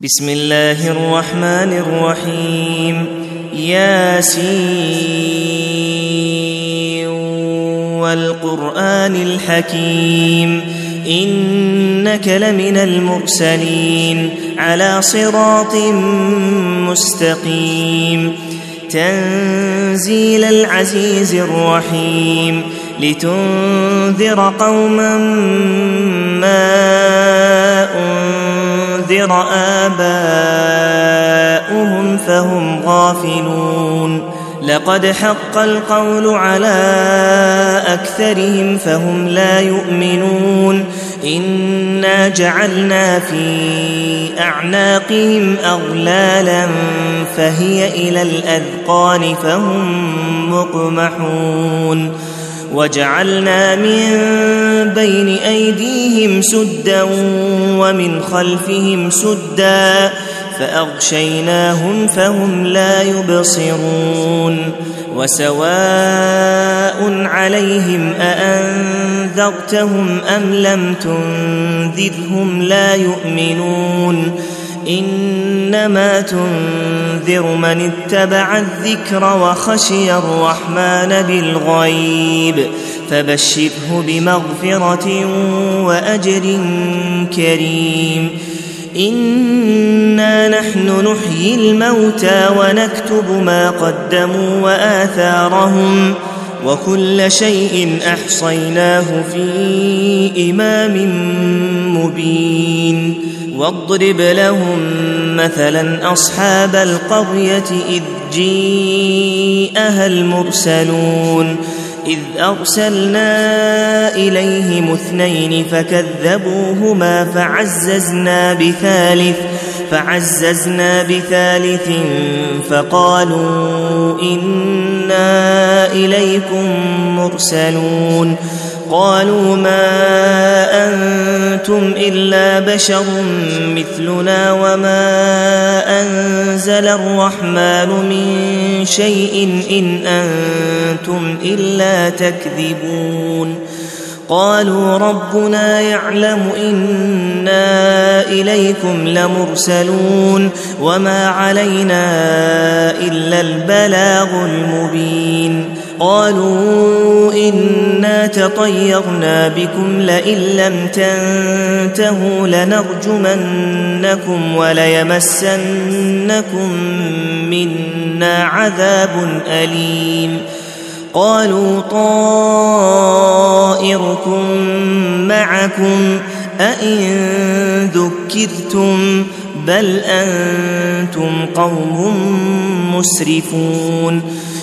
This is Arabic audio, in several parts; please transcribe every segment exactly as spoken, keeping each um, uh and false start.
بسم الله الرحمن الرحيم ياسين والقرآن الحكيم إنك لمن المرسلين على صراط مستقيم تنزيل العزيز الرحيم لتنذر قوما ما أنذر آباؤهم فهم غافلون لقد حق القول على أكثرهم فهم لا يؤمنون إنا جعلنا في أعناقهم أغلالا فهي إلى الأذقان فهم مقمحون وجعلنا من بين أيديهم سدا ومن خلفهم سدا فأغشيناهم فهم لا يبصرون وسواء عليهم أأنذرتهم أم لم تنذرهم لا يؤمنون إنما تنذر من اتبع الذكر وخشي الرحمن بالغيب فبشره بمغفرة وأجر كريم إنا نحن نحيي الموتى ونكتب ما قدموا وآثارهم وكل شيء أحصيناه في إمام مبين واضرب لهم مثلا أصحاب القرية إذ جيءها المرسلون إذ أرسلنا إليهم اثنين فكذبوهما فعززنا بثالث فعززنا بثالث فقالوا إنا إليكم مرسلون قالوا ما أنتم إلا بشر مثلنا وما أنزل الرحمن من شيء إن أنتم إلا تكذبون قالوا ربنا يعلم إنا إليكم لمرسلون وما علينا إلا البلاغ المبين قالوا إنا تطيرنا بكم لئن لم تنتهوا لنرجمنكم وليمسنكم منا عذاب أليم قالوا طائركم معكم أئن ذكرتم بل أنتم قوم مسرفون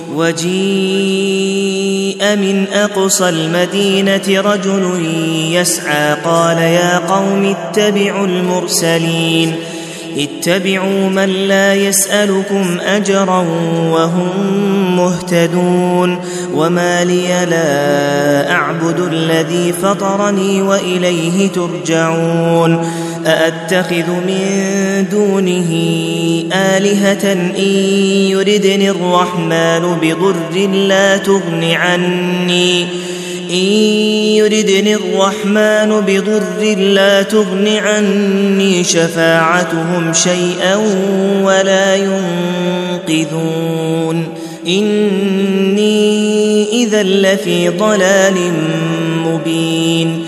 وجيء من أقصى المدينة رجل يسعى قال يا قوم اتبعوا المرسلين اتبعوا من لا يسألكم أجرا وهم مهتدون وما لي لا أعبد الذي فطرني وإليه ترجعون أأتخذ من دونه آلهة إن يردني الرحمن بضر لا تغن عني إن يردني الرحمن بضر لا تغن عني شفاعتهم شيئا ولا ينقذون إني إذا لفي ضلال مبين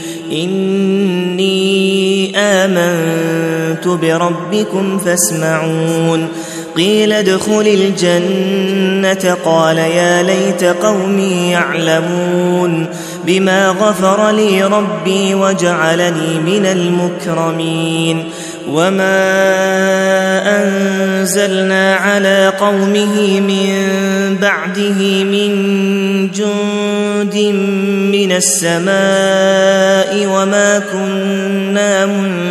إني آمنت بربكم فاسمعون قيل ادخل الجنة قال يا ليت قومي يعلمون بما غفر لي ربي وجعلني من المكرمين وما أنزلنا على قومه من بعده من جند من السماء وما كنا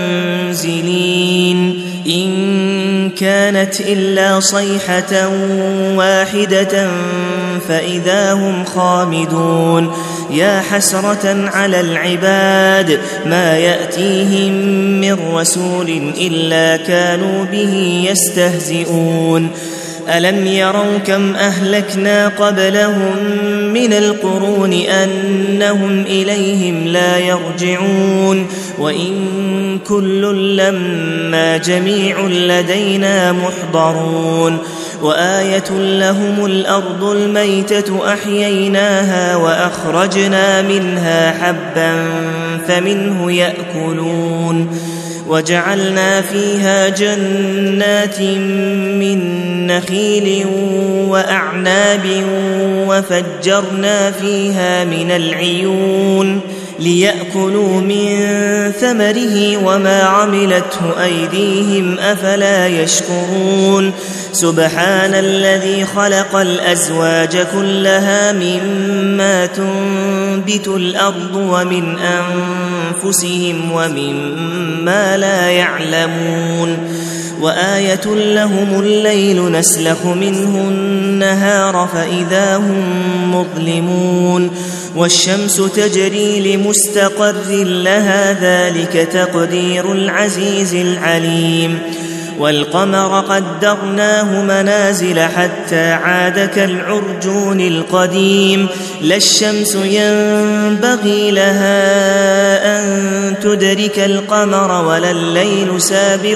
منزلين إن كانت إلا صيحة واحدة فإذا هم خامدون يا حسرة على العباد ما يأتيهم من رسول إلا كانوا به يستهزئون ألم يروا كم أهلكنا قبلهم من القرون أنهم إليهم لا يرجعون وإن كل لما جميع لدينا محضرون وآية لهم الأرض الميتة أحييناها وأخرجنا منها حبا فمنه يأكلون وجعلنا فيها جنات من نخيل وأعناب وفجرنا فيها من العيون ليأكلوا من ثمره وما عملته أيديهم أفلا يشكرون سبحان الذي خلق الأزواج كلها مما تنبت الأرض ومن أنفسهم ومما لا يعلمون وآية لهم الليل نسلخ منه النهار فإذا هم مظلمون والشمس تجري لمستقر لها ذلك تقدير العزيز العليم والقمر قدرناه منازل حتى عاد كالعرجون القديم لا الشمس ينبغي لها أن تدرك القمر ولا الليل سابق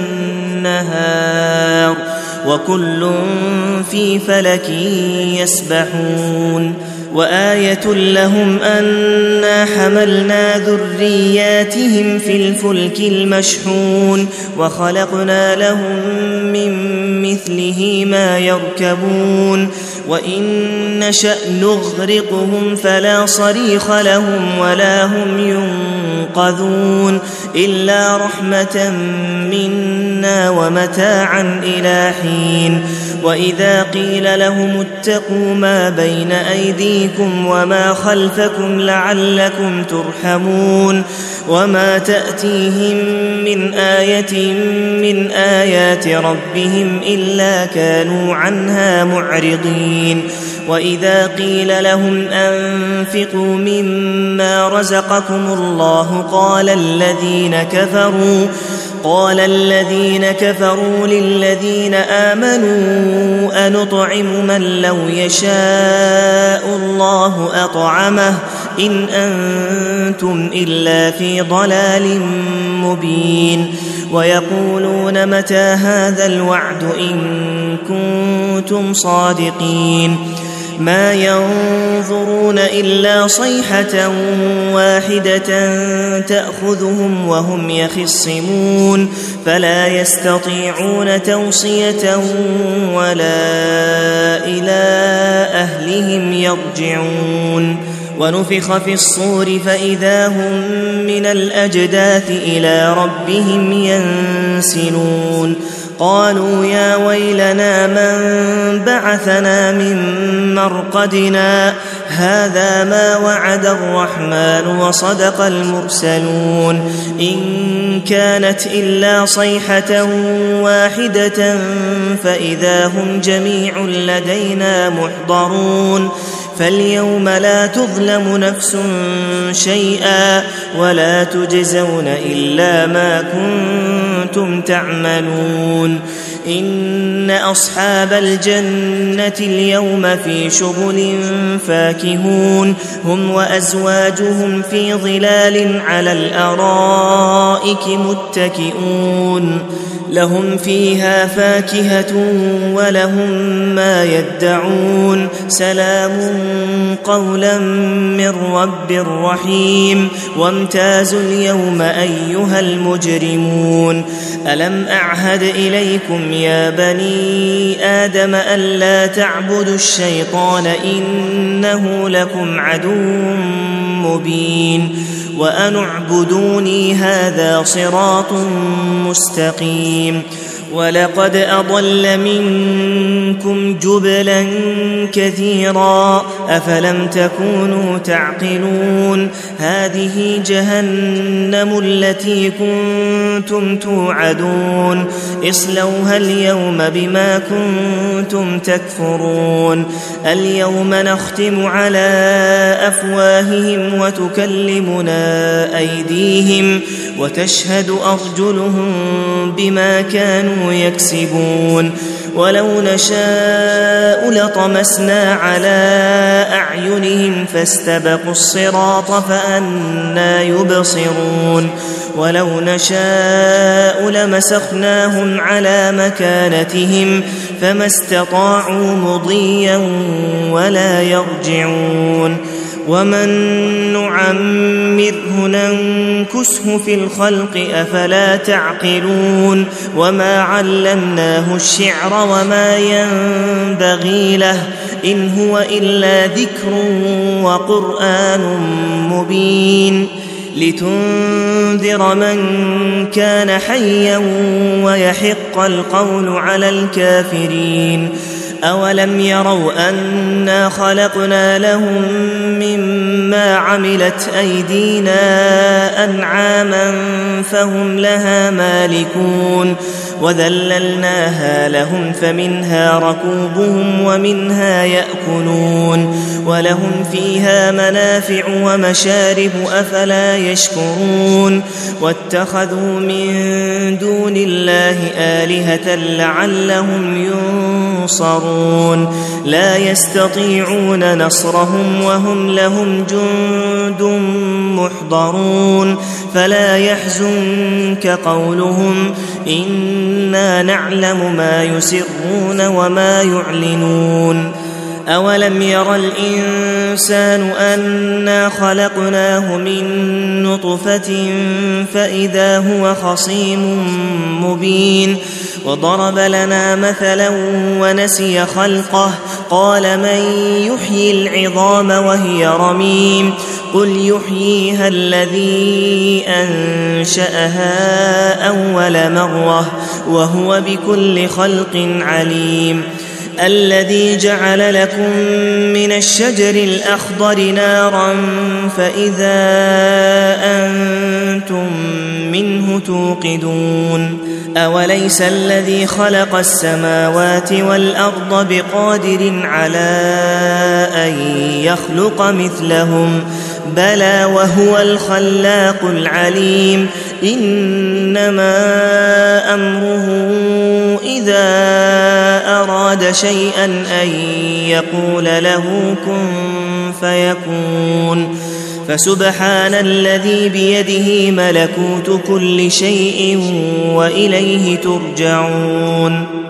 النهار وكل في فلك يسبحون وآية لهم أنا حملنا ذرياتهم في الفلك المشحون وخلقنا لهم من مثله ما يركبون وإن نشأ نغرقهم فلا صريخ لهم ولا هم ينقذون إلا رحمة منا ومتاعا إلى حين وإذا قيل لهم اتقوا ما بين أيديكم وما خلفكم لعلكم ترحمون وما تأتيهم من آية من آيات ربهم إلا كانوا عنها معرضين وإذا قيل لهم أنفقوا مما رزقكم الله قال الذين كفروا قال الذين كفروا للذين آمنوا أنطعم من لو يشاء الله أطعمه إن أنتم إلا في ضلال مبين ويقولون متى هذا الوعد إن كنتم صادقين ما ينظرون إلا صيحة واحدة تأخذهم وهم يخصمون فلا يستطيعون توصية ولا إلى أهلهم يرجعون ونفخ في الصور فإذا هم من الأجداث إلى ربهم ينسلون قالوا يا ويلنا من بعثنا من مرقدنا هذا ما وعد الرحمن وصدق المرسلون إن كانت إلا صيحة واحدة فإذا هم جميع لدينا محضرون فاليوم لا تظلم نفس شيئا ولا تجزون إلا ما كنتم تعملون إن أصحاب الجنة اليوم في شغل فاكهون هم وأزواجهم في ظلال على الأرائك متكئون لهم فيها فاكهة ولهم ما يدعون سلام قولا من رب رحيم وامتازوا اليوم أيها المجرمون ألم أعهد إليكم يا بني آدم ألا تعبدوا الشيطان إنه لكم عدو مبين وأن اعبدوني هذا صراط مستقيم ولقد أضل منكم جبلا كثيرا أفلم تكونوا تعقلون هذه جهنم التي كنتم توعدون اصلوها اليوم بما كنتم تكفرون اليوم نختم على أفواههم وتكلمنا أيديهم وتشهد أرجلهم بما كانوا يكسبون ولو نشاء لطمسنا على أعينهم فاستبقوا الصراط فأنى يبصرون ولو نشاء لمسخناهم على مكانتهم فما استطاعوا مضيا ولا يرجعون ومن نعمره ننكسه في الخلق أفلا تعقلون وما علمناه الشعر وما ينبغي له إن هو إلا ذكر وقرآن مبين لتنذر من كان حيا ويحق القول على الكافرين أولم يروا أنا خلقنا لهم مما عملت أيدينا أنعاما فهم لها مالكون وذللناها لهم فمنها ركوبهم ومنها يأكلون ولهم فيها منافع ومشارب أفلا يشكرون واتخذوا من دون الله آلهة لعلهم ينصرون لا يستطيعون نصرهم وهم لهم جند محضرون فلا يحزنك قولهم إنا نعلم ما يسرون وما يعلنون أولم ير الإنسان أنا خلقناه من نطفة فإذا هو خصيم مبين وضرب لنا مثلا ونسي خلقه قال من يحيي العظام وهي رميم قل يحييها الذي أنشأها أول مرة وهو بكل خلق عليم الذي جعل لكم من الشجر الأخضر نارا فإذا أنتم منه توقدون أوليس الذي خلق السماوات والأرض بقادر على أن يخلق مثلهم بلى وهو الخلاق العليم إنما أمره إذا أراد شيئا أن يقول له كن فيكون فسبحان الذي بيده ملكوت كل شيء وإليه ترجعون